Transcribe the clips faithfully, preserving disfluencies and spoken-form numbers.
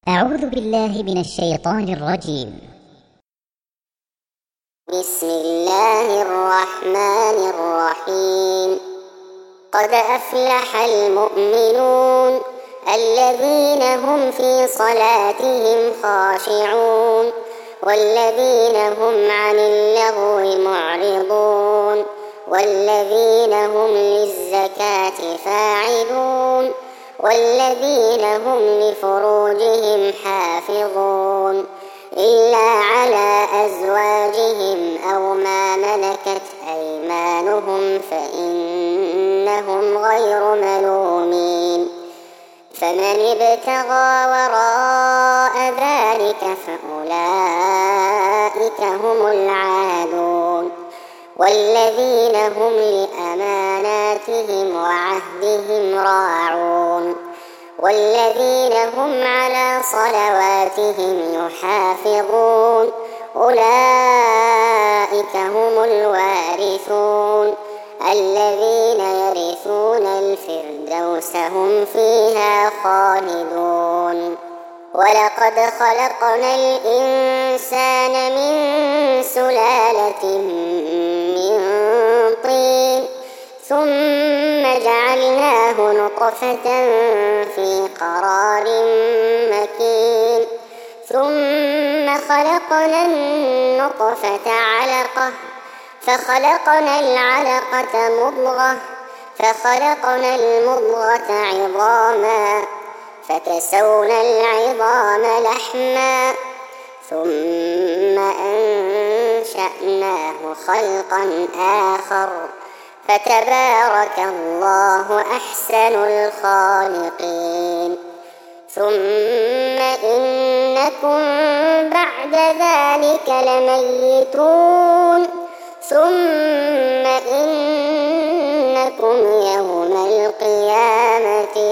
أعوذ بالله من الشيطان الرجيم. بسم الله الرحمن الرحيم. قد أفلح المؤمنون الذين هم في صلاتهم خاشعون والذين هم عن اللغو معرضون والذين هم للزكاة فاعلون والذين هم لفروجهم حافظون إلا على أزواجهم أو ما ملكت أيمانهم فإنهم غير ملومين. فمن ابتغى وراء ذلك فأولئك هم العادون والذين هم لأماناتهم وعهدهم راعون والذين هم على صلواتهم يحافظون أولئك هم الوارثون الذين يرثون الفردوس هم فيها خالدون. ولقد خلقنا الإنسان من سلالة من طين ثم جعلناه نطفة في قرار مكين ثم خلقنا النطفة علقة فخلقنا العلقة مضغة فخلقنا المضغة عظاما فكسونا العظام لحما ثم أنشأناه خلقا آخر فتبارك الله أحسن الخالقين. ثم إنكم بعد ذلك لميتون ثم إنكم يوم القيامة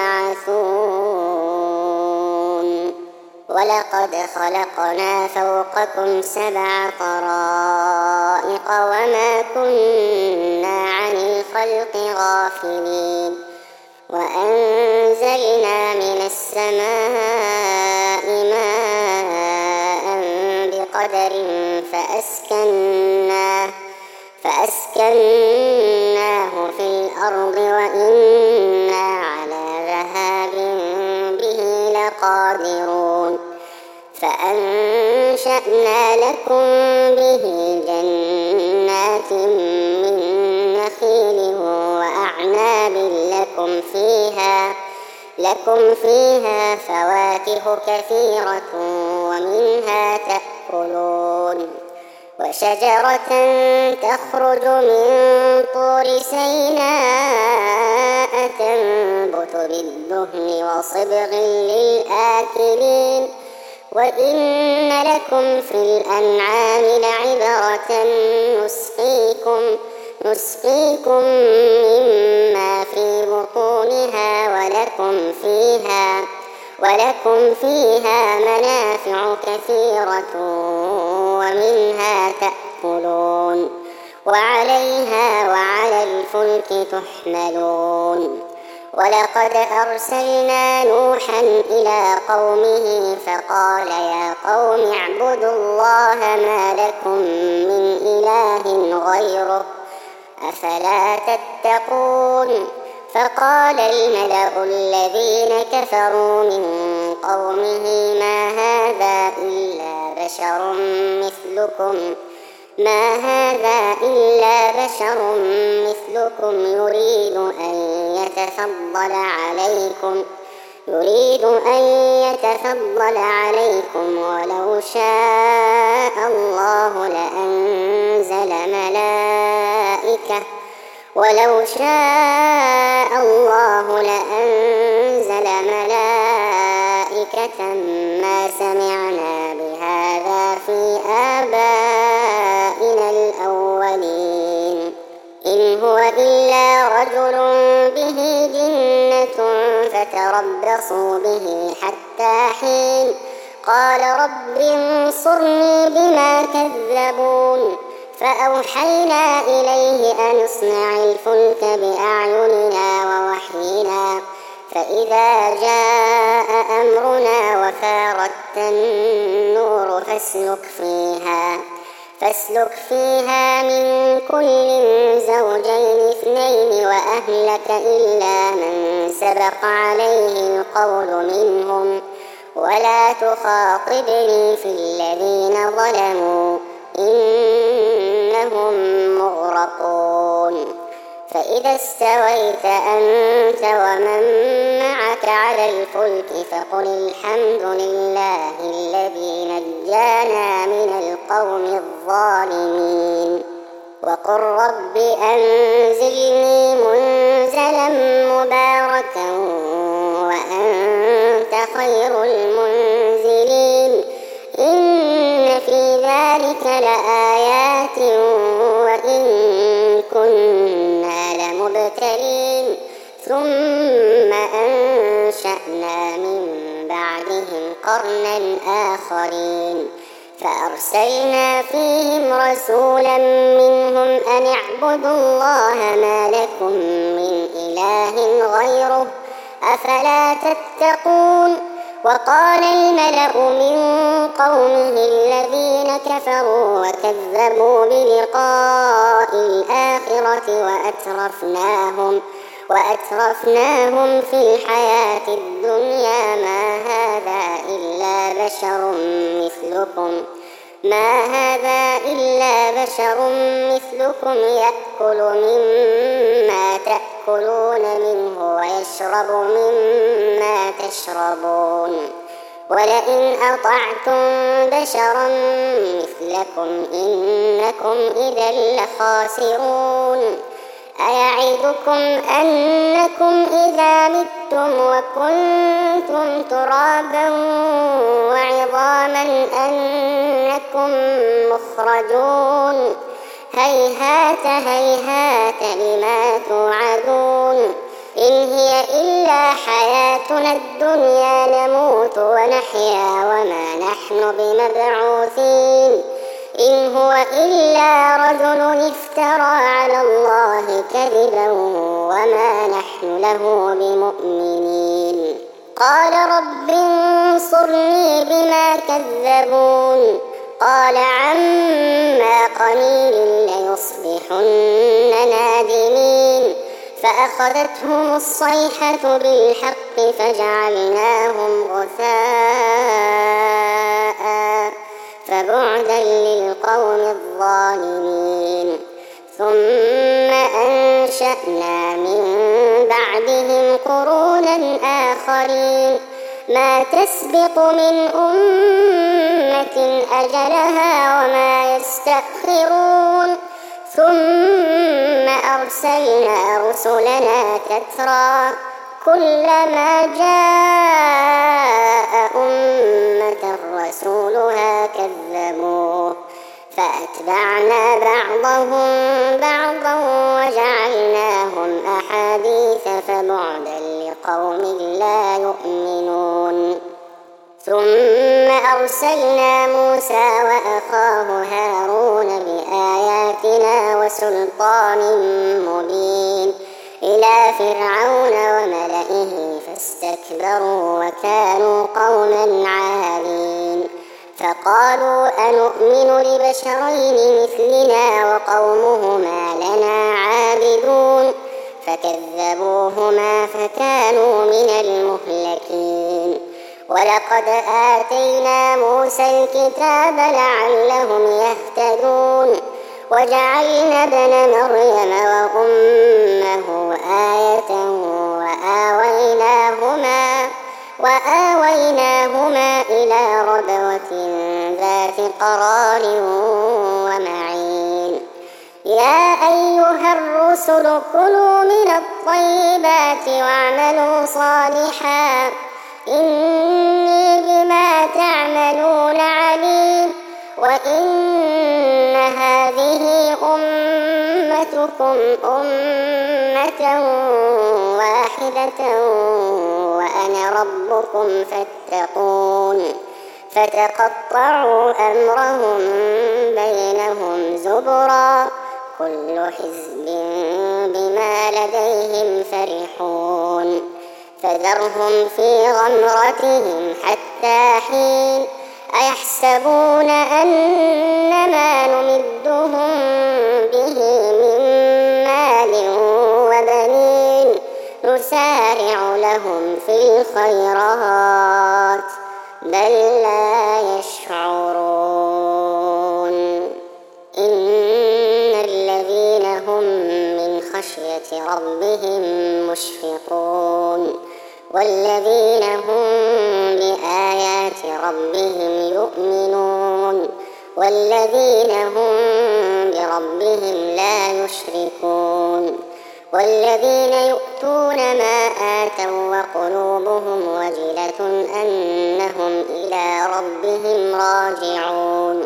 تبعثون. ولقد خلقنا فوقكم سبع طرائق وما كنا عن الخلق غافلين وأنزلنا من السماء ماء بقدر فأسكناه فأسكناه في الأرض وإنا على ذهاب به لقادرون. فأنشأنا لكم به جنات من نخيل وأعناب لكم فيها لكم فيها فواكه كثيرة ومنها تأكلون وشجرة تخرج من طور سيناء تنبت بالدهن وصبغ للآكلين وإن لكم في الأنعام لعبرة نسقيكم نسقيكم مما في بطونها ولكم فيها ولكم فيها منافع كثيرة ومنها تأكلون وعليها وعلى الفلك تحملون. ولقد أرسلنا نوحا إلى قومه فقال يا قوم اعبدوا الله ما لكم من إله غيره أفلا تتقون. فقال الملأ الذين كفروا من قومه ما هذا إلا بشر مثلكم ما هذا إلا بشر مثلكم يريد أن يتفضل عليكم يريد أن يتفضل عليكم ولو شاء الله لأنزل ملائكة ولو شاء الله لأنزل ملائكة ما سمعنا بهذا في آبائنا الأولين إن هو إلا رجل به جنة فتربصوا به حتى حين قال رب انصرني بما كذبون. فأوحينا إليه أن اصنع الفلك بأعيننا ووحينا فإذا جاء أمرنا فاردت النور فاسلك فيها فاسلك فيها من كل زوجين اثنين وأهلك إلا من سبق عليه القول منهم ولا تخاطبني في الذين ظلموا إنهم مغرقون فإذا استويت أنت ومن معك على الفلك فقل الحمد لله الذي نجانا من القوم الظالمين وقل رب أنزلني منزلا مباركا وأنت خير المنزلين إن في ذلك لآيات وإن كنا لمبتلين ثم أنشأنا من بعدهم قرنا آخرين فأرسلنا فيهم رسولا منهم أن اعبدوا الله ما لكم من إله غيره أفلا تتقون وقال الملأ من قومه الذين كفروا وكذبوا بلقاء الآخرة وأترفناهم وأترفناهم في الحياة الدنيا ما هذا إلا بشر مثلكم ما هذا إلا بشر مثلكم يأكل مما تأكلون منه ويشرب مما تشربون ولئن أطعتم بشرا مثلكم إنكم إذا لخاسرون أيعدكم أنكم إذا متم وكنتم ترابا وعظاما أنكم مخرجون هيهات هيهات لما توعدون إن هي إلا حياتنا الدنيا نموت ونحيا وما نحن بمبعوثين إن هو إلا رجل افترى على الله كذبا وما نحن له بمؤمنين قال رب انصرني بما كذبون قال عما قليل ليصبحن نادمين فأخذتهم الصيحة بالحق فجعلناهم غثاء فبعدا للقوم الظالمين ثم أنشأنا من بعدهم قرونا آخرين ما تسبق من أمة أجلها وما يستأخرون ثم أرسلنا رسلنا تترى كلما جاء أمة رسولها كذبوه فأتبعنا بعضهم بعضا وجعلناهم أحاديث فبعدا لقوم لا يؤمنون ثم أرسلنا موسى وأخاه هارون بآياتنا وسلطان مبين إلى فرعون وملئه فاستكبروا وكانوا قوما عالين فقالوا أنؤمن لبشرين مثلنا وقومهما لنا عابدون فكذبوهما فكانوا من المهلكين ولقد آتينا موسى الكتاب لعلهم يهتدون وجعلنا ابن مريم وأمه آية وآويناهما وآويناهما إلى ربوة ذات قرار ومعين يا أيها الرسل كلوا من الطيبات واعملوا صالحا إني بما تعملون عليم وإن هذه أمتكم أمة واحدة وأنا ربكم فاتقون فتقطعوا أمرهم بينهم زبرا كل حزب بما لديهم فرحون فذرهم في غمرتهم حتى حين أيحسبون أن ما نمدهم به من مال وبنين نسارع لهم في الخيرات بل لا يشعرون إن الذين هم من خشية ربهم مشفقون والذين هم بآيات ربهم يؤمنون والذين هم بربهم لا يشركون والذين يؤتون ما آتوا وقلوبهم وجلة أنهم إلى ربهم راجعون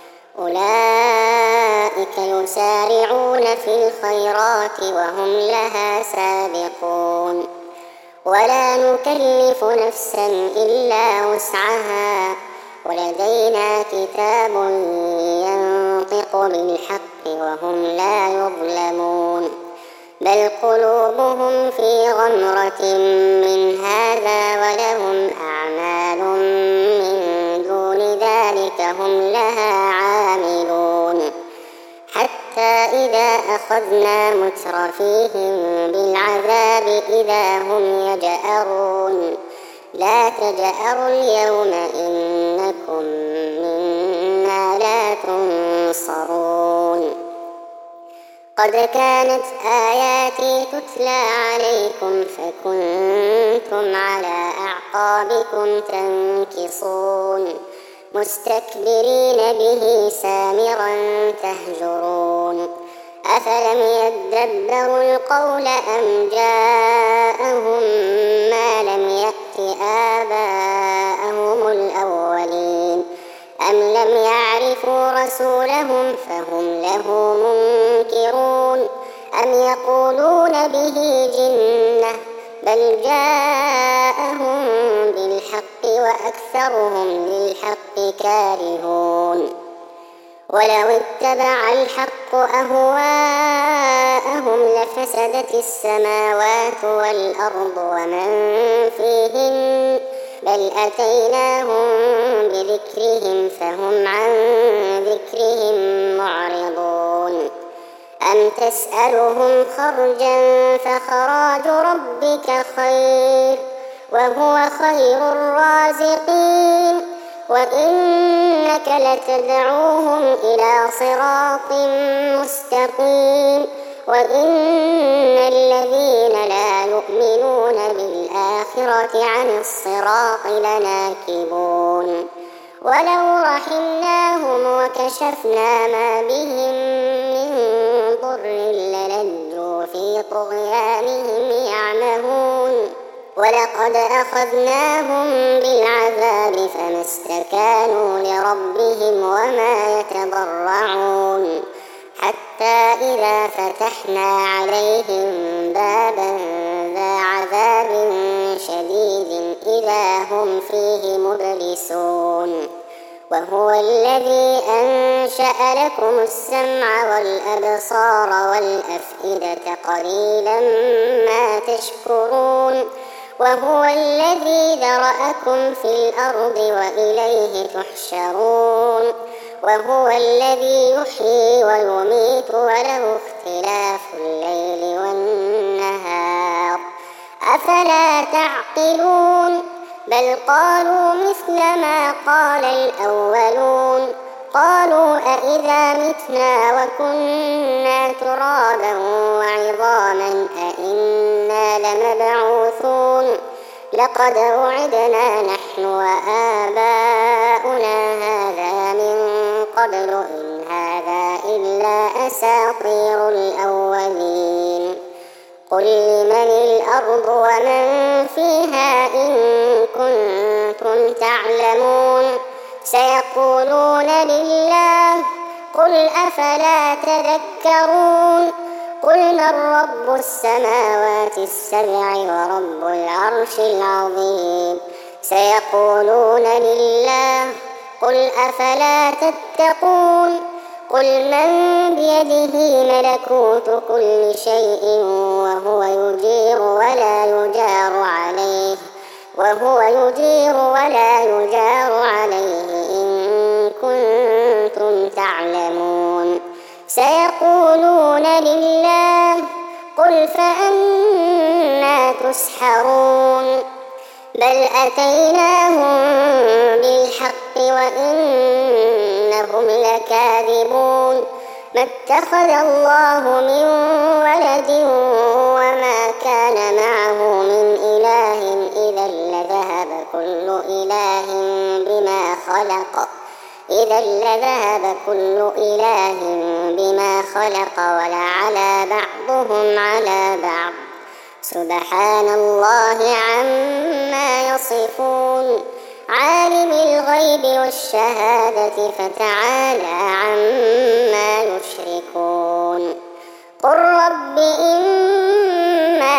أولئك يسارعون في الخيرات وهم لها سابقون ولا نكلف نفسا إلا وسعها ولدينا كتاب ينطق بالحق وهم لا يظلمون بل قلوبهم في غمرة من هذا ولهم أعمال من دون ذلك هم لها عاملون حتى إذا أخذنا مترفيهم بالعذاب إذا هم يجأرون لا تجأروا اليوم إنكم منا لا تنصرون قد كانت آياتي تتلى عليكم فكنتم على أعقابكم تنكصون مستكبرين به سامرا تهجرون أفلم يدبروا القول أم جاءهم ما لم يأت آباءهم الأولين أم لم يعرفوا رسولهم فهم له منكرون أم يقولون به جنة بل جاءهم بالحق وأكثرهم للحق كارهون ولو اتبع الحق أهواءهم لفسدت السماوات والأرض ومن فيهن بل أتيناهم بذكرهم فهم عن ذكرهم معرضون أم تسألهم خرجا فخراج ربك خير وهو خير الرازقين وإنك لتدعوهم إلى صراط مستقيم وإن الذين لا يؤمنون بالآخرة عن الصراط لناكبون ولو رحمناهم وكشفنا ما بهم من ضر للجوا في طغيانهم يعمهون ولقد أخذناهم بالعذاب فما استكانوا لربهم وما يتضرعون حتى إذا فتحنا عليهم بابا ذا عذاب شديد إذا هم فيه مبلسون وهو الذي أنشأ لكم السمع والأبصار والأفئدة قليلا ما تشكرون وهو الذي ذرأكم في الأرض وإليه تحشرون وهو الذي يحيي ويميت وله اختلاف الليل والنهار أفلا تعقلون بل قالوا مثل ما قال الأولون قالوا أإذا متنا وكنا ترابا وعظاما أإنا لمبعوثون لقد وعدنا نحن وآباؤنا هذا من قبل إن هذا إلا أساطير الأولين قل لمن الأرض ومن فيها إن كنتم تعلمون سيقولون لله قل أفلا تذكرون قل من رب السماوات السبع ورب العرش العظيم سيقولون لله قل أفلا تتقون قل من بيده ملكوت كل شيء وهو يجير ولا يجار عليه وهو يجير ولا يجار عليه إن كنتم تعلمون سيقولون لله قل فأنى تسحرون بل أتيناهم بالحق وإنهم لكاذبون ما اتخذ الله من ولد وما كان معه من إله إذا لذهب كل إله بما خلق إذا لذهب كل إله بما خلق ولعلى بعضهم على بعض سبحان الله عما يصفون عالم الغيب والشهادة فتعالى عما يشركون قل رب إما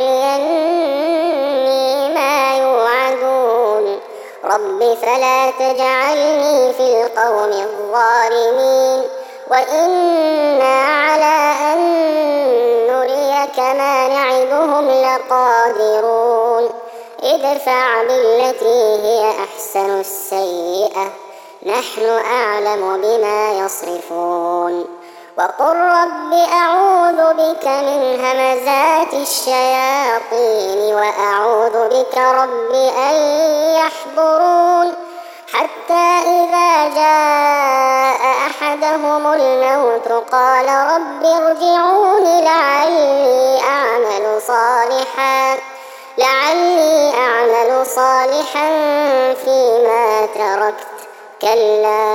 تريني ما يوعدون رب فلا تجعلني في القوم الظالمين وإنا على أن نريك ما نعدهم لقادرون ادفع بالتي هي أحسن السيئة نحن أعلم بما يصفون وقل رب أعوذ بك من همزات الشياطين وأعوذ بك رب أن يحضرون حتى إذا جاء أحدهم الموت قال رب ارجعون لعلي أعمل صالحا لعلي أعمل صالحا فيما تركت كلا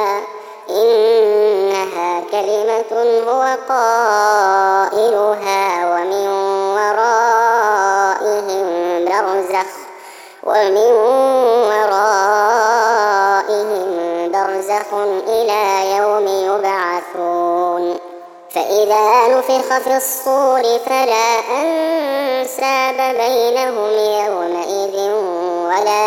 إنها كلمة هو قائلها ومن ورائهم برزخ ومن ورائهم برزخ إلى يوم يبعثون فإذا نفخ في الصور فلا أنساب بينهم يومئذ ولا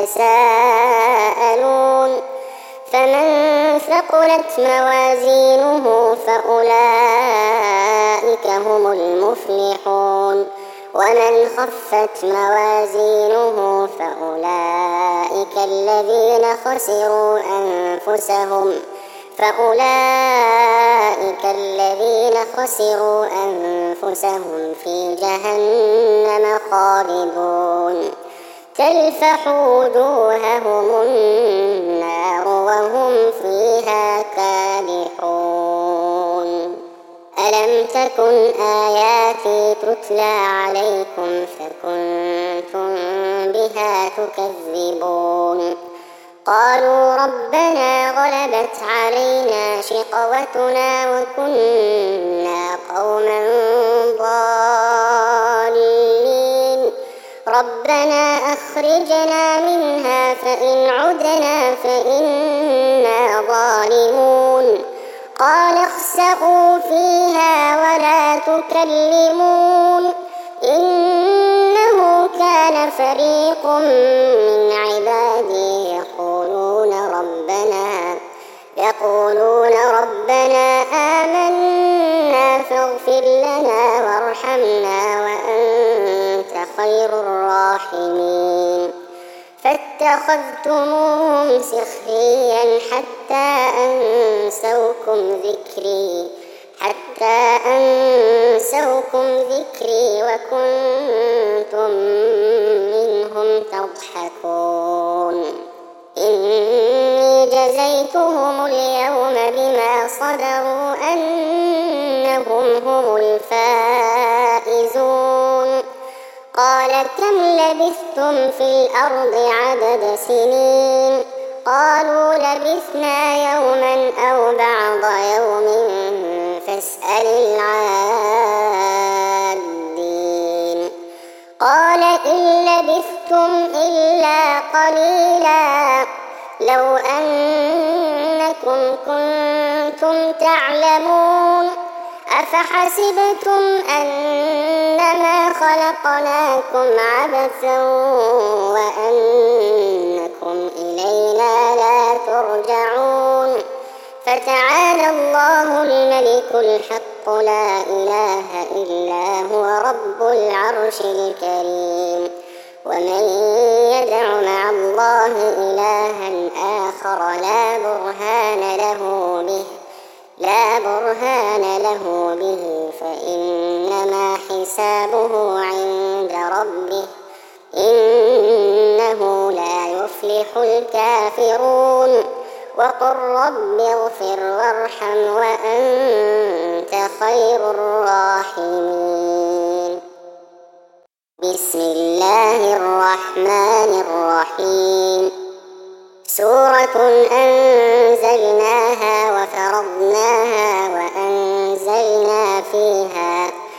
يتساءلون فمن ثقلت موازينه فأولئك هم المفلحون ومن خفت موازينه فأولئك الذين خسروا أنفسهم فأولئك الذين خسروا أنفسهم في جهنم خالدون تلفح وجوههم النار وهم فيها كالحون ألم تكن آياتي تتلى عليكم فكنتم بها تكذبون قالوا ربنا غلبت علينا شقوتنا وكنا قوما ضالين ربنا أخرجنا منها فإن عدنا فإنا ظالمون قال اخسئوا فيها ولا تكلمون إنه كان فريق من عبادي يقولون ربنا يقولون ربنا آمنا فاغفر لنا وارحمنا وأنت خير الراحمين فاتخذتموهم سخريا حتى أنسوكم ذكري حتى أنسوكم ذكري وكنتم منهم تضحكون إني جزيتهم اليوم بما صبروا أنهم هم الفائزون قال كم لبثتم في الأرض عدد سنين قالوا لبثنا يوما أو بعض يوم فاسأل العادين قال إن لبثتم إلا قليلا لو أنكم كنتم تعلمون أفحسبتم أنما خلقناكم عبثا وأنكم إلينا لا ترجعون فتعالى الله الملك الحق لا إله إلا هو رب العرش الكريم. ومن يدع مع الله إلها آخر لا برهان له به لا برهان له به فإنما حسابه عند ربه إنه لا يفلح الكافرون. وقل رب اغفر وارحم وأنت خير الراحمين. بسم الله الرحمن الرحيم. سورة أنزلناها وفرضناها وأنزلنا فيها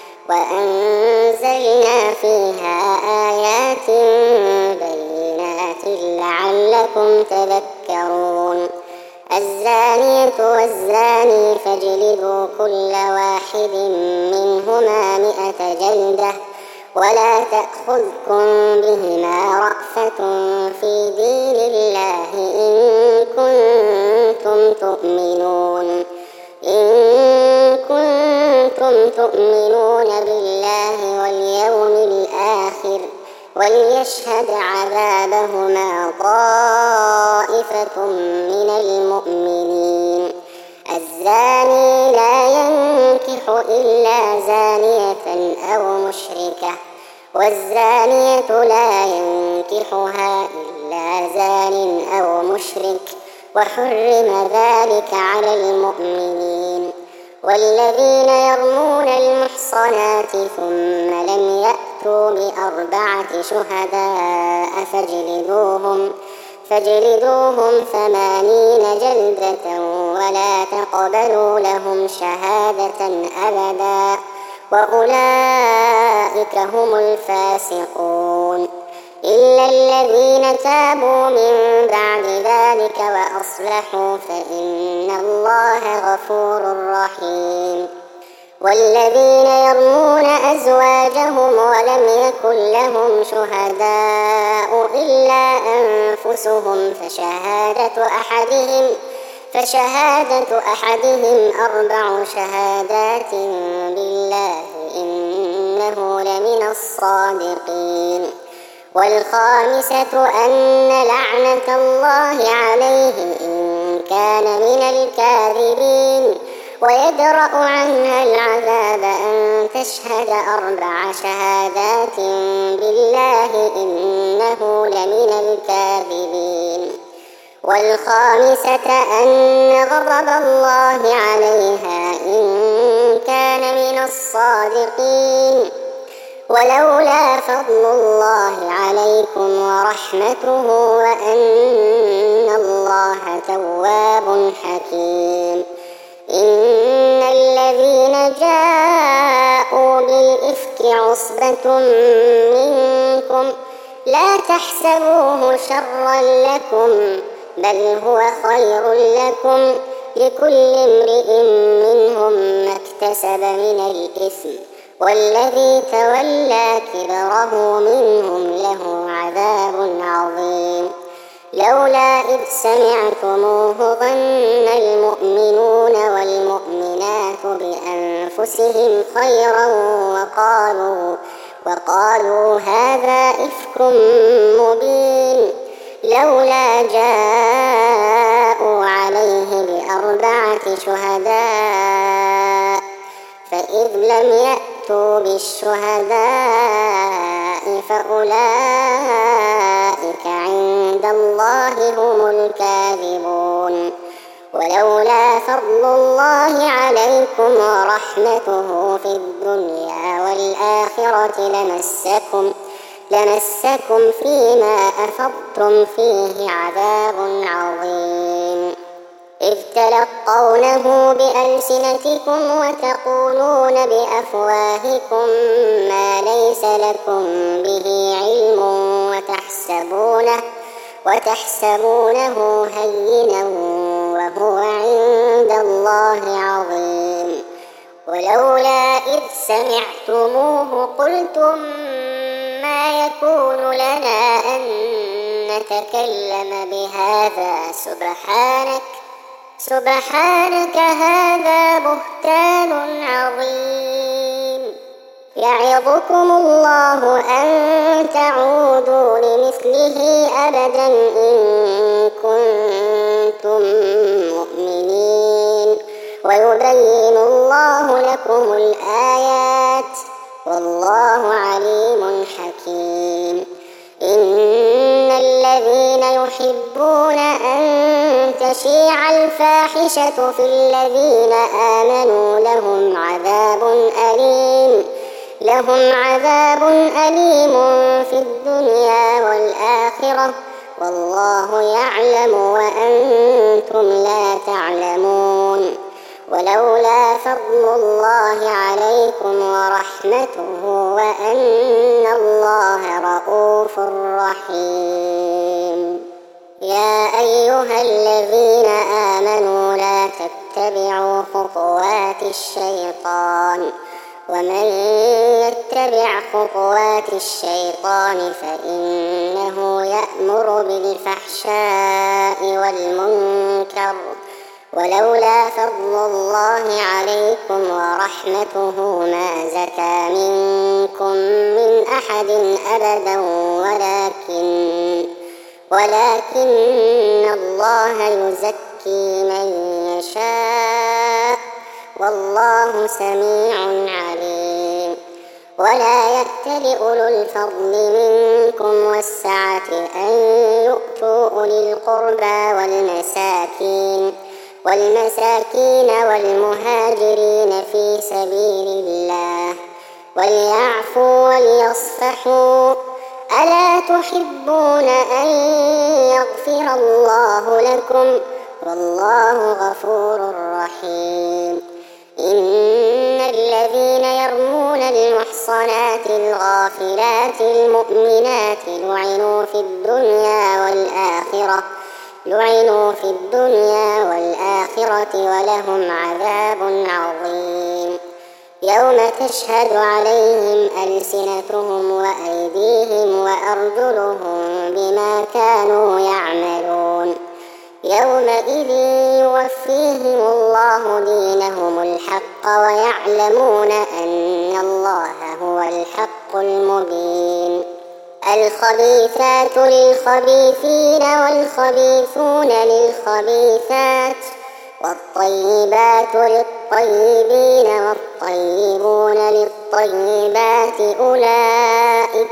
وأنزلنا فيها آيات بينات لعلكم تذكرون. الزانية والزاني فاجلدوا كل واحد منهما مئة جلدة ولا تأخذكم بهما رأفة في دين الله إن كنتم تؤمنون إن كنتم تؤمنون بالله واليوم الآخر وليشهد عذابهما طائفة من المؤمنين. الزاني لا ينكح إلا زانية أو مشركة والزانية لا ينكحها إلا زان أو مشرك وحرم ذلك على المؤمنين. والذين يرمون المحصنات ثم لم يأتوا بأربعة شهداء فاجلدوهم فاجلدوهم ثمانين جلدة ولا تقبلوا لهم شهادة أبدا وأولئك هم الفاسقون. إلا الذين تابوا من بعد ذلك وأصلحوا فإن الله غفور رحيم. والذين يرمون أزواجهم ولم يكن لهم شهداء إلا أنفسهم فشهادة أحدهم فشهادة أحدهم أربع شهادات بالله إنه لمن الصادقين. والخامسة أن لعنة الله عليه إن كان من الكاذبين. ويدرأ عنها العذاب أن تشهد أربع شهادات بالله إنه لمن الكاذبين. والخامسة أن غضب الله عليها إن كان من الصادقين. ولولا فضل الله عليكم ورحمته وأن الله تواب حكيم. إن الذين جاءوا بالإفك عصبة منكم لا تحسبوه شرا لكم بل هو خير لكم لكل امرئ منهم ما اكتسب من الإثم والذي تولى كبره منهم له عذاب عظيم. لولا إذ سمعتموه ظن المؤمنون والمؤمنات بأنفسهم خيرا وقالوا وقالوا هذا إفك مبين. لولا جاءوا عليه بأربعة شهداء فإذ لم يأتوا بالشهداء فأولئك عند الله هم الكاذبون. ولولا فضل الله عليكم ورحمته في الدنيا والآخرة لمسكم لمسكم فيما أفضتم فيه عذاب عظيم. إذ تلقونه بألسنتكم وتقولون بأفواهكم ما ليس لكم به علم وتحسبونه وتحسبونه هينا وهو عند الله عظيم. ولولا إذ سمعتموه قلتم ما يكون لنا أن نتكلم بهذا سبحانك سبحانك هذا بهتان عظيم. يعظكم الله أن تعودوا لمثله أبدا إن كنتم مؤمنين، ويبين الله لكم الآيات والله عليم حكيم. إن الذين يحبون أن تشيع الفاحشة في الذين آمنوا لهم عذاب أليم لهم عذاب أليم في الدنيا والآخرة والله يعلم وأنتم لا تعلمون. ولولا فضل الله عليكم ورحمته وأن الله رءوف رحيم. يا أيها الذين آمنوا لا تتبعوا خطوات الشيطان، ومن يتبع خطوات الشيطان فإنه يأمر بالفحشاء والمنكر، ولولا فضل الله عليكم ورحمته ما زكى منكم من أحد أبدا ولكن ولكن الله يزكي من يشاء والله سميع عليم. ولا يأتل أولو الفضل منكم والسعة أن يؤتوا أولي القربى والمساكين والمساكين والمهاجرين في سبيل الله وليعفوا وليصفحوا. ألا تحبون أن يغفر الله لكم والله غفور رحيم. إن الذين يرمون المحصنات الغافلات المؤمنات لعنوا في الدنيا والآخرة لعنوا في الدنيا والآخرة ولهم عذاب عظيم. يوم تشهد عليهم ألسنتهم وأيديهم وأرجلهم بما كانوا يعملون. يومئذ يوفيهم الله دينهم الحق ويعلمون أن الله هو الحق المبين. الخبيثات للخبيثين والخبيثون للخبيثات والطيبات للطيبين والطيبون للطيبات أولئك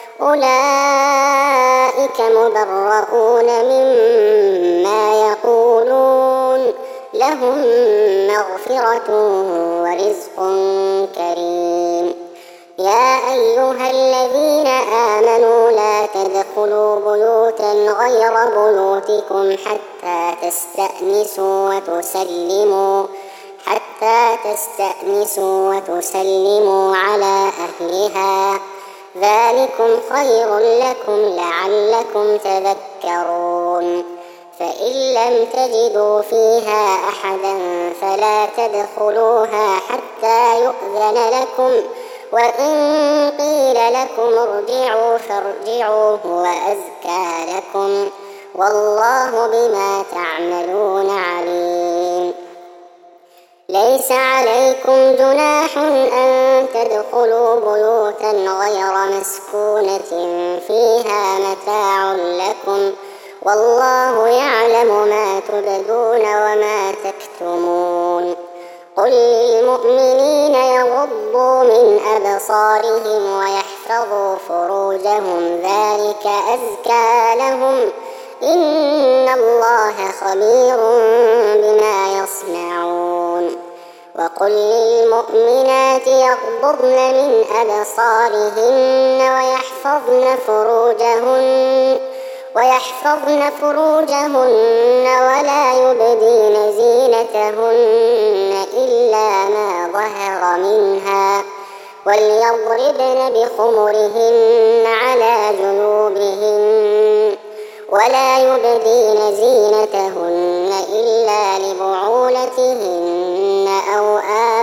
أولئك مبرؤون مما يقولون لهم مغفرة ورزق كريم. يا أيها الذين آمنوا لا تدخلوا بيوتا غير بيوتكم حتى تستأنسوا وتسلموا حتى تستأنسوا وتسلموا على أهلها ذلكم خير لكم لعلكم تذكرون. فإن لم تجدوا فيها أحدا فلا تدخلوها حتى يؤذن لكم، وإن قيل لكم ارجعوا فارجعوا هو أزكى لكم والله بما تعملون عليم. ليس عليكم جناح أن تدخلوا بيوتا غير مسكونة فيها متاع لكم والله يعلم ما تبدون وما تكتمون. قل للمؤمنين يغضوا من أبصارهم ويحفظوا فروجهم ذلك أزكى لهم إن الله خبير بما يصنعون. وقل للمؤمنات يغضضن من أبصارهن ويحفظن فروجهن ويحفظن فروجهن ولا يبدين زينتهن إلا ما ظهر منها وليضربن بخمرهن على جنوبهن ولا يبدين زينتهن إلا لبعولتهن أو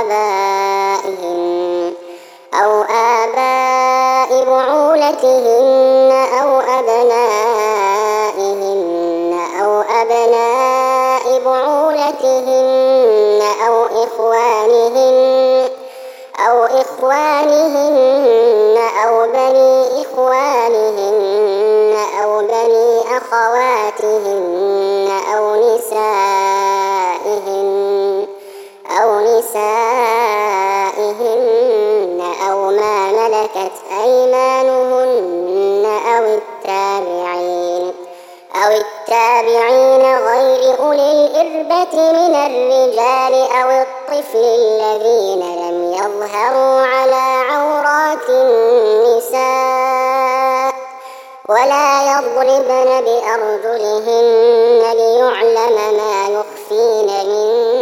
آبائهن أو آباء بعولتهن أو أبنائهن أو أبناء بعولتهن بعولتهن أو إخوانهن أو إخوانهن أو بني إخوانهن أو بني أخواتهن أو نسائهن أو نسائهن أو ما ملكت أيمانهن أو التابعين أو التابعين غير أولي الإربة من الرجال أو الطفل الذين لم يظهروا على عورات النساء ولا يضربن بأرجلهن ليعلم ما يخفين من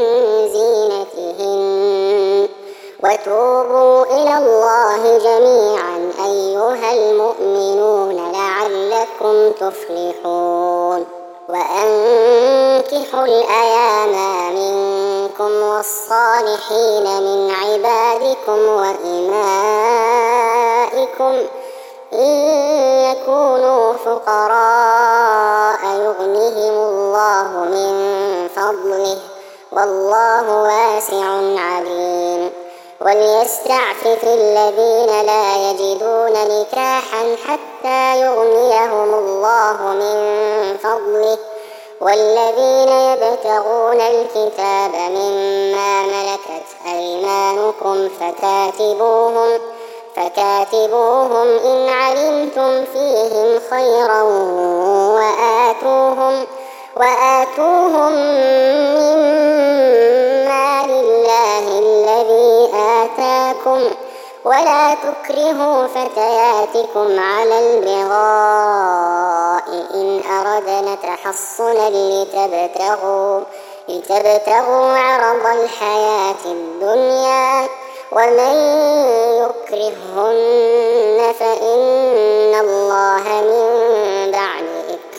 زينتهن وتوبوا إلى الله جميعا أيها المؤمنون لعلكم تفلحون. وأنكحوا الأيام منكم والصالحين من عبادكم وإمائكم إن يكونوا فقراء يغنهم الله من فضله والله واسع عليم. وليستعفف الذين لا يجدون نكاحا حتى يغنيهم الله من فضله والذين يبتغون الكتاب مما ملكت أيمانكم فكاتبوهم فكاتبوهم إن علمتم فيهم خيرا وآتوهم وآتوهم مما لله الذي آتاكم ولا تكرهوا فتياتكم على البغاء إن أردنا تحصنا لتبتغوا لتبتغوا عرض الحياة الدنيا ومن يكرهن فإن الله من بعد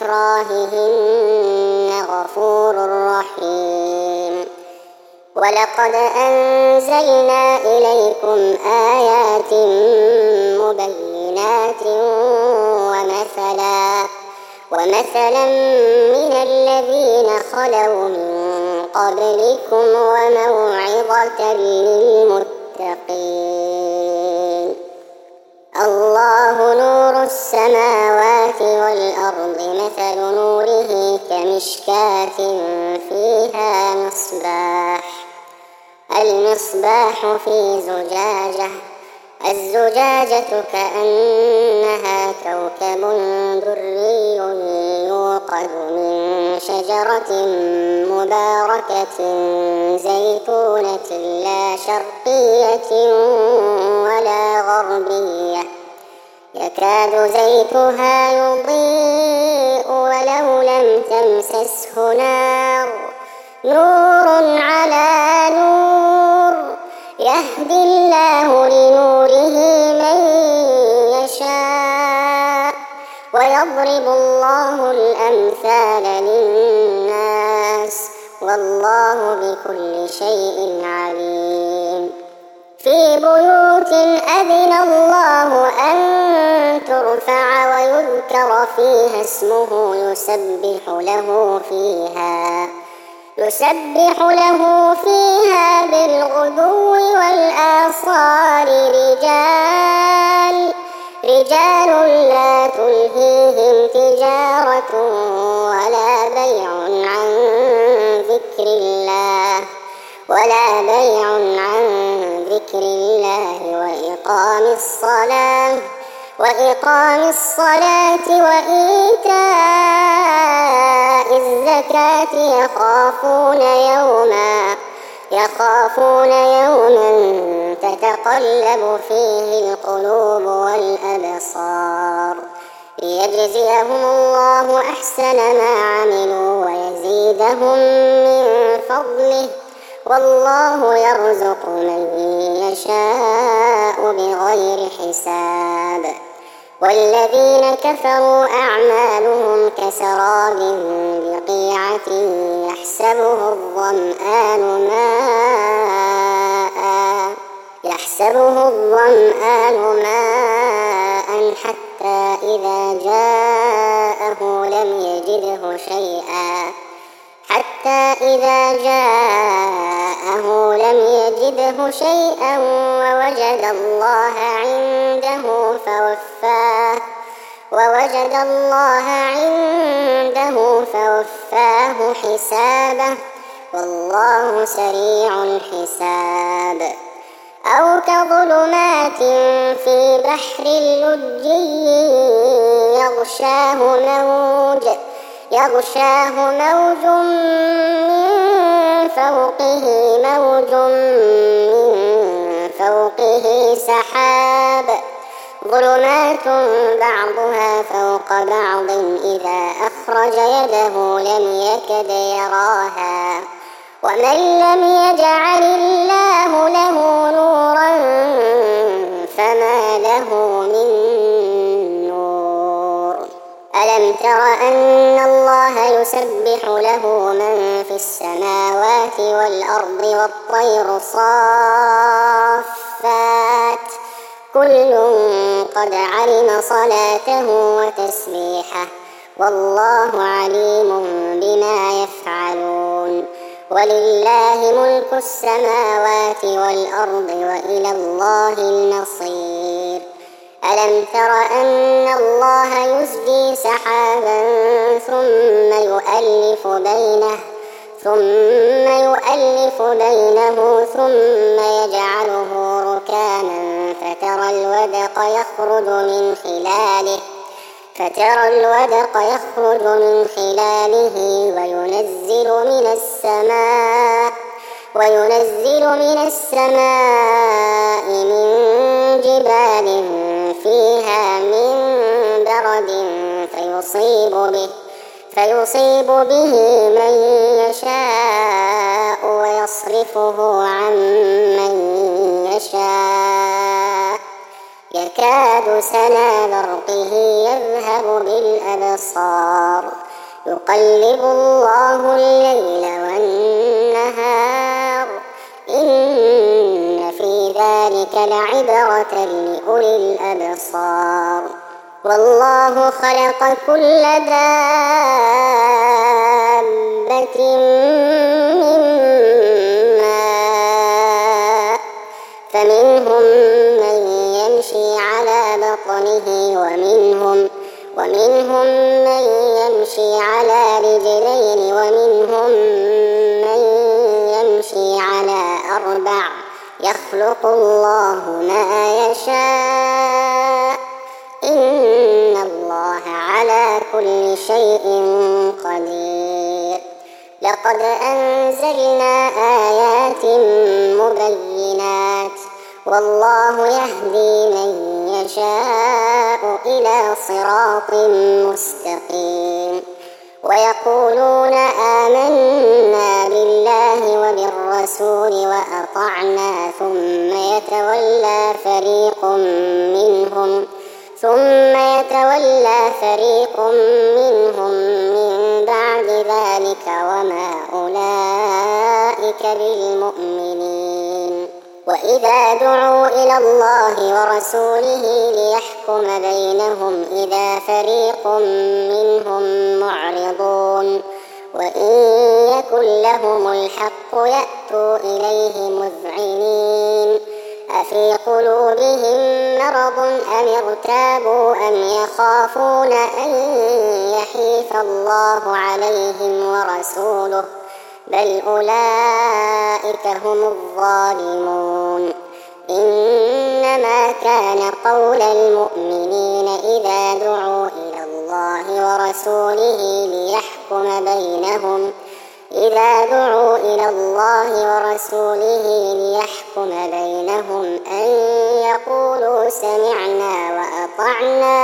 إكراههن غفور رحيم. ولقد أنزلنا إليكم آيات مبينات ومثلا ومثلا من الذين خلوا من قبلكم وموعظة للمتقين. الله نور السماوات والأرض مثل نوره كمشكاة فيها مصباح المصباح في زجاجة الزجاجة كأنها كوكب دري يوقد من شجرة مباركة زيتونة لا شرقية ولا غربية يكاد زيتها يضيء ولو لم تمسسه نار نور على نور يهدي الله لنوره من يشاء ويضرب الله الأمثال للناس والله بكل شيء عليم. في بيوت أذن الله أن ترفع ويذكر فيها اسمه يسبح له فيها يسبح له فيها بالغدو والآصال رجال رجال لا تلهيهم تجارة ولا بيع عن ذكر الله ولا بيع عن ذكر الله وإقام الصلاة وإقام الصلاة وإيتاء الزكاة يخافون يوما يخافون يوما تتقلب فيه القلوب والأبصار ليجزيهم الله أحسن ما عملوا ويزيدهم من فضله والله يرزق من يشاء بغير حساب. والذين كفروا أعمالهم كسراب بقيعة يحسبه الظمآن ماء يحسبه الظمآن ماء حتى إذا جاءه لم يجده شيئا حتى حتى إذا جاءه لم يجده شيئا ووجد الله عنده فوفاه ووجد الله عنده فوفاه حسابه والله سريع الحساب. أو كظلمات في بحر لجي يغشاه موج يغشاه موج من فوقه موج من فوقه سحاب ظلمات بعضها فوق بعض إذا أخرج يده لم يكد يراها ومن لم يجعل الله له نورا فما له من نور. ألم تر أن الله يسبح له من في السماوات والأرض والطير صافات كل قد علم صلاته وتسبيحه والله عليم بما يفعلون. ولله ملك السماوات والأرض وإلى الله المصير. ألم تر أن الله يزجي سحابا ثم يؤلف بينه ثم يؤلف بينه ثم يجعله ركاما فترى الودق يخرج من خلاله فترى الودق يخرج من خلاله وينزل من السماء وينزل من السماء من جبال فيها من برد فيصيب به فيصيب به من يشاء ويصرفه عن من يشاء يكاد سنا برقه يذهب بالأبصار يقلب الله الليل والنهار إن في ذلك لعبرة لأولي الأبصار. والله خلق كل دابة من ماء فمنهم من يمشي على بطنه ومنهم ومنهم من يمشي على رجلين ومنهم من يمشي على أربع يخلق الله ما يشاء إن الله على كل شيء قدير. لقد أنزلنا آيات مبينات والله يهدي من يشاء إلى صراط مستقيم. ويقولون آمنا بالله وبالرسول وأطعنا ثم يتولى فريق منهم ثم يتولى فريق منهم من بعد ذلك وما أولئك بالمؤمنين. وإذا دعوا إلى الله ورسوله ليحكم بينهم إذا فريق منهم معرضون وإن يكن لهم الحق يأتوا إليه مذعنين. أفي قلوبهم مرض أم ارتابوا أم يخافون أن يحيف الله عليهم ورسوله بل أولئك هم الظالمون. إنما كان قول المؤمنين إذا دعوا إلى الله ورسوله ليحكم بينهم إذا دعوا إلى الله ورسوله ليحكم بينهم أن يقولوا سمعنا وأطعنا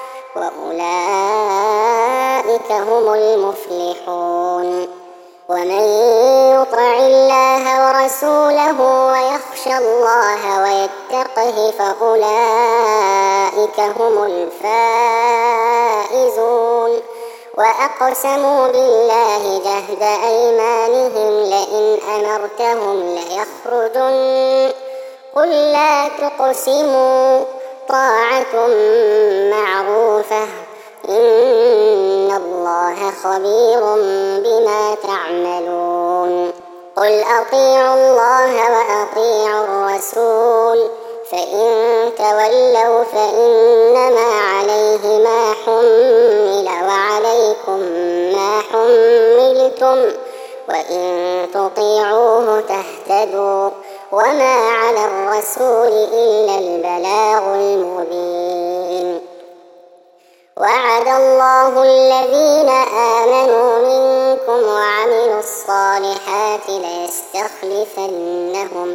وأولئك هم المفلحون. ومن يطع الله ورسوله ويخشى الله ويتقه فأولئك هم الفائزون. وأقسموا بالله جهد أيمانهم لئن أمرتهم ليخرجن قل لا تقسموا طاعة معروفة إن الله خبير بما تعملون. قل أطيعوا الله وأطيعوا الرسول فإن تولوا فإنما عليه ما حمل وعليكم ما حملتم وإن تطيعوه تهتدوا وما على الرسول إلا البلاغ المبين. وعد الله الذين آمنوا منكم وعملوا الصالحات ليستخلفنهم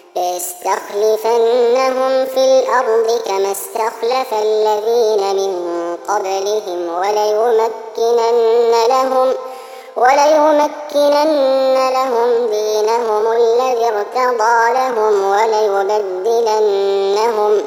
ليستخلفنهم في الأرض كما استخلف الذين من قبلهم وليمكنن لهم وليمكنن لهم دينهم الذي ارتضى لهم وليبدلنهم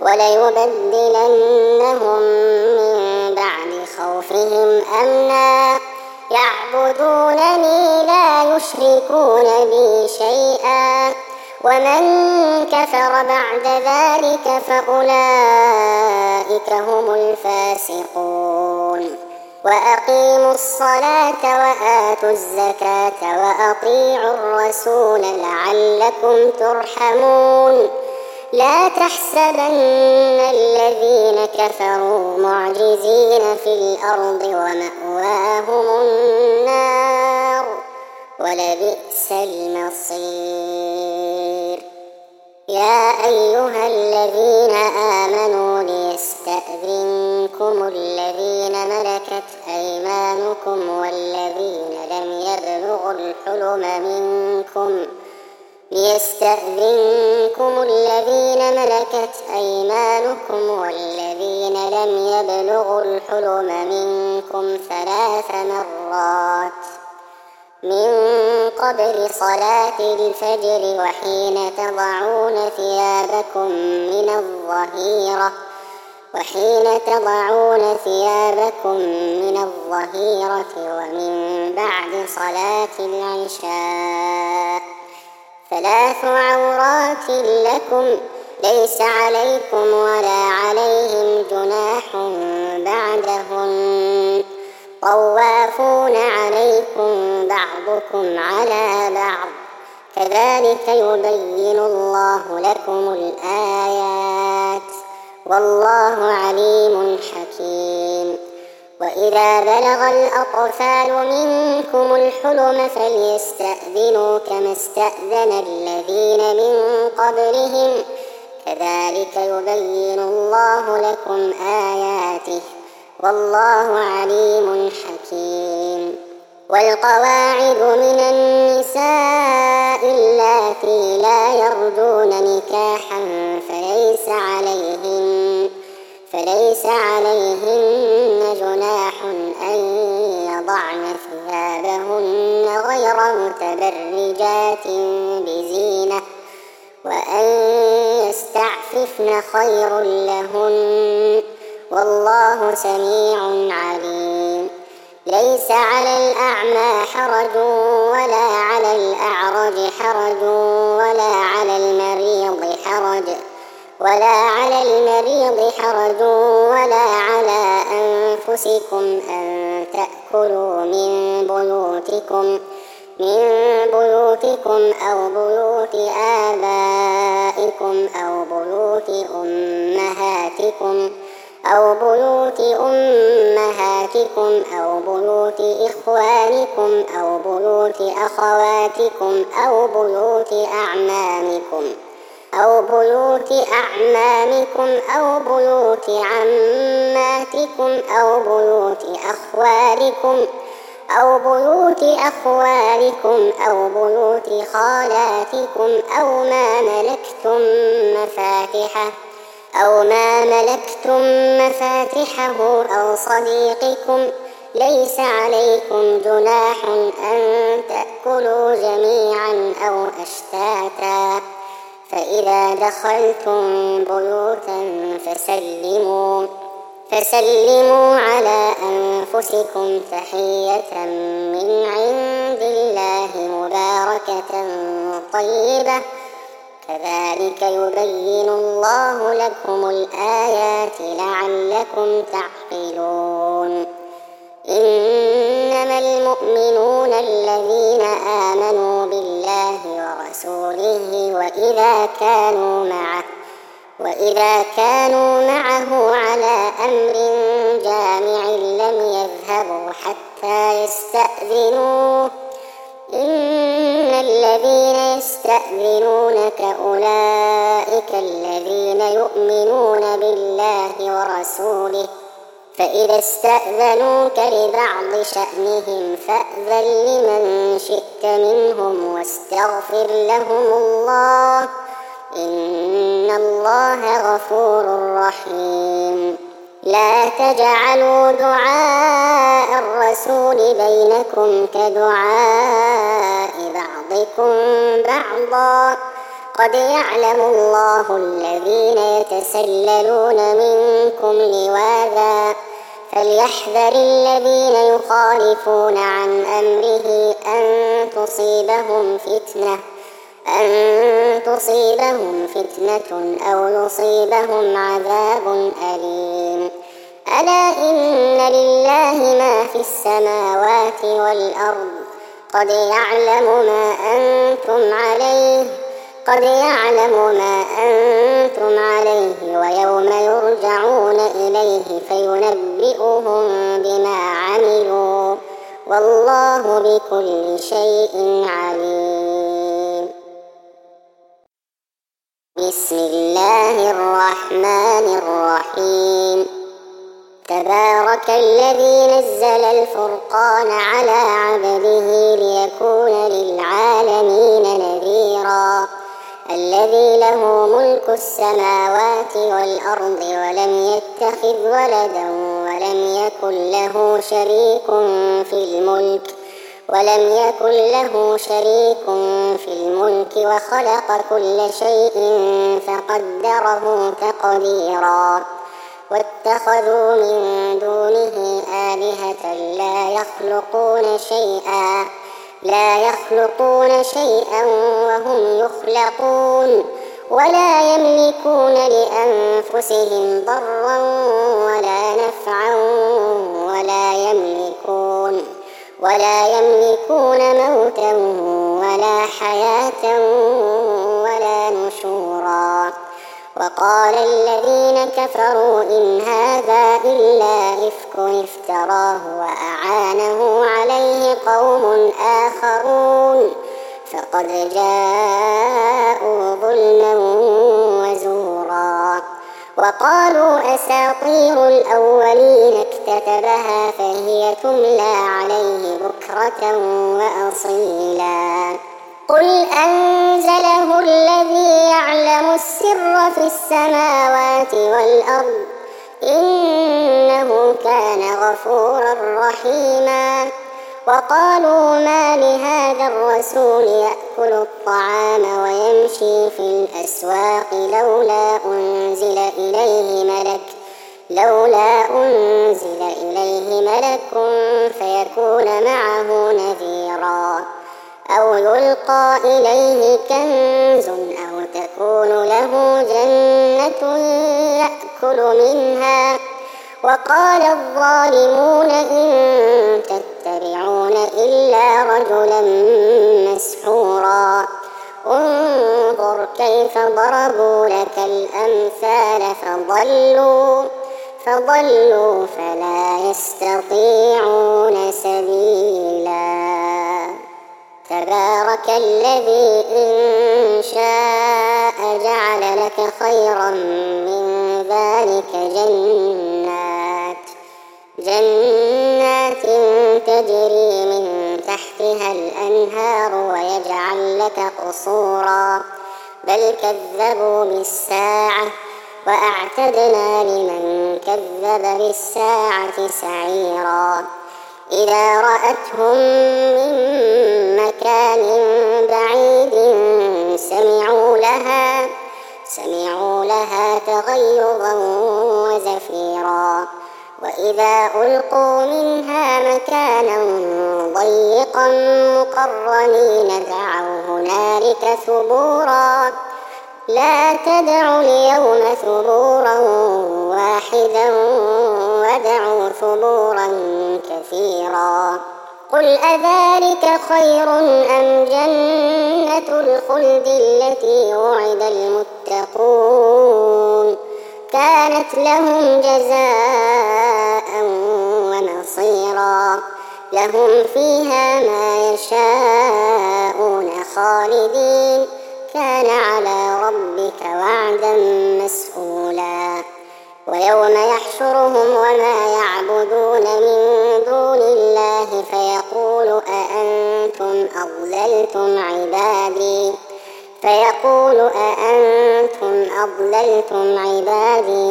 وليبدلنهم من بعد خوفهم أمنا يعبدونني لا يشركون بي شيئا ومن كفر بعد ذلك فأولئك هم الفاسقون. وأقيموا الصلاة وآتوا الزكاة وأطيعوا الرسول لعلكم ترحمون. لا تحسبن الذين كفروا معجزين في الأرض ومأواهم النار ولبئس المصير. يا أيها الذين آمنوا ليستأذنكم الذين ملكت أيمانكم والذين لم يبلغوا الحلم منكم ليستأذنكم الذين ملكت أيمانكم والذين لم يبلغوا الحلم منكم ثلاث مرات من قبل صلاة الفجر وحين تضعون ثيابكم من الظهيرة وحين تضعون ثيابكم من الظهيرة ومن بعد صلاة العشاء ثلاث عورات لكم ليس عليكم ولا عليهم جناح بعدهن طوافون عليكم بعضكم على بعض كذلك يبين الله لكم الآيات والله عليم حكيم. وإذا بلغ الأطفال منكم الحلم فليستأذنوا كما استأذن الذين من قبلهم كذلك يبين الله لكم آياته والله عليم حكيم. والقواعد من النساء اللاتي لا يرجون نكاحا فليس عليهن فليس عليهن جناح أن يضعن ثيابهن غير متبرجات بزينة وأن يستعففن خير لهن والله سميع عليم. ليس على الأعمى حرج ولا على الأعرج حرج ولا على المريض حرج ولا على المريض حرج ولا على أنفسكم أن تأكلوا من بيوتكم من بيوتكم أو بيوت آبائكم أو بيوت أمهاتكم أو بيوت أمهاتكم أو بيوت إخوانكم أو بيوت أخواتكم أو بيوت أعمامكم أو بيوت أعمامكم أو بيوت عماتكم أو بيوت أخوالكم أو بيوت أخوالكم أو بيوت خالاتكم أو ما ملكتم مفاتحه أو ما ملكتم مفاتحه أو صديقكم ليس عليكم جناح أن تأكلوا جميعا أو أشتاتا فإذا دخلتم بيوتا فسلموا فسلموا على أنفسكم تحية من عند الله مباركة طيبة كذلك يبين الله لكم الآيات لعلكم تعقلون. إنما المؤمنون الذين آمنوا بالله وإذا كانوا معه وإذا كانوا معه على أمر جامع لم يذهبوا حتى يستأذنوه إن الذين يستأذنونك أولئك الذين يؤمنون بالله ورسوله فإذا استأذنوك لبعض شأنهم فأذن لمن شئت منهم واستغفر لهم الله إن الله غفور رحيم. لا تجعلوا دعاء الرسول بينكم كدعاء بعضكم بعضا قد يعلم الله الذين يتسللون منكم لواذا فليحذر الذين يخالفون عن أمره أن تصيبهم فتنة أن تصيبهم فتنة أو يصيبهم عذاب أليم. ألا إن لله ما في السماوات والأرض قد يعلم ما أنتم عليه قد يعلم ما أنتم عليه ويوم يرجعون إليه فينبئهم بما عملوا والله بكل شيء عليم. بسم الله الرحمن الرحيم. تبارك الذي نزل الفرقان على عبده ليكون للعالمين نذيرا الذي له ملك السماوات والأرض ولم يتخذ ولدا ولم يكن له شريك في الملك ولم يكن له شريك في الملك وخلق كل شيء فقدره تقديرا واتخذوا من دونه آلهة لا يخلقون شيئا لا يخلقون شيئا وهم يخلقون ولا يملكون لأنفسهم ضرا ولا نفعا ولا يملكون ولا يملكون موتا ولا حياة ولا نشورا. وقال الذين كفروا إن هذا إلا إفك افتراه وأعانه عليه قوم آخرون فقد جاءوا ظلما وزورا. وقالوا أساطير الأولين اكتتبها فهي تملى عليه بكرة وأصيلا. قل أنزله الذي يعلم السر في السماوات والأرض إنه كان غفورا رحيما. وقالوا ما لهذا الرسول يأكل الطعام ويمشي في الأسواق لولا أنزل إليه ملك لولا أنزل إليه ملك فيكون معه نذيرا أو يلقى إليه كنز أو تكون له جنة يأكل منها. وقال الظالمون إن تتبعون إلا رجلا مسحورا. انظر كيف ضربوا لك الأمثال فضلوا فضلوا فلا يستطيعون سبيلا. تبارك الذي إن شاء جعل لك خيرا من ذلك جنات جنات تجري من تحتها الأنهار ويجعل لك قصورا بل كذبوا بالساعة وأعتدنا لمن كذب بالساعة سعيرا. إذا رأتهم من مكان بعيد سمعوا لها سمعوا لها تغيظا وزفيرا. وإذا ألقوا منها مكانا ضيقا مقرنين دعوا هنالك ثبورا. لا تدعوا اليوم ثبورا واحدا ودعوا ثبورا كثيرا. قل أذلك خير أم جنة الخلد التي وعد المتقون كانت لهم جزاء ومصيرا لهم فيها ما يشاءون خالدين كان على ربك وعدا مسئولا ويوم يحشرهم وما يعبدون من دون الله فيقول أأنتم أضللتم عبادي فيقول أأنتم أضللتم عبادي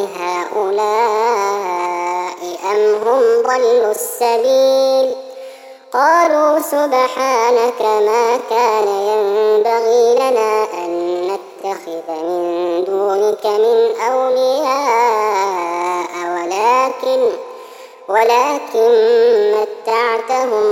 هؤلاء أم هم ضلوا السبيل قالوا سبحانك ما كان ينبغي لنا أن نتخذ من دونك من أولياء ولكن ولكن متعتهم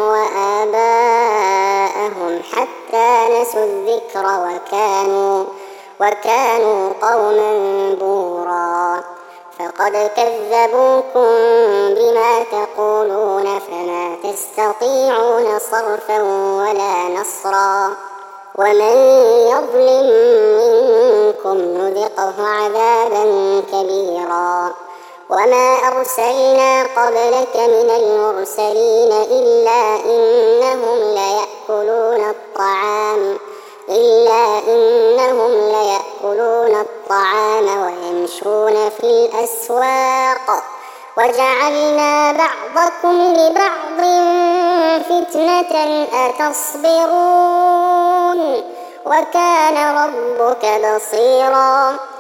وآباءهم حتى نسوا الذكر وكانوا وكانوا قوما بورا فقد كذبوكم بما تقولون فما تستطيعون صرفا ولا نصرا ومن يظلم منكم نذقه عذابا كبيرا وما أرسلنا قبلك من المرسلين إلا إنهم ليأكلون الطعام إلا إنهم ليأكلون الطعام ويمشون في الأسواق وجعلنا بعضكم لبعض فتنة أتصبرون وكان ربك بصيرا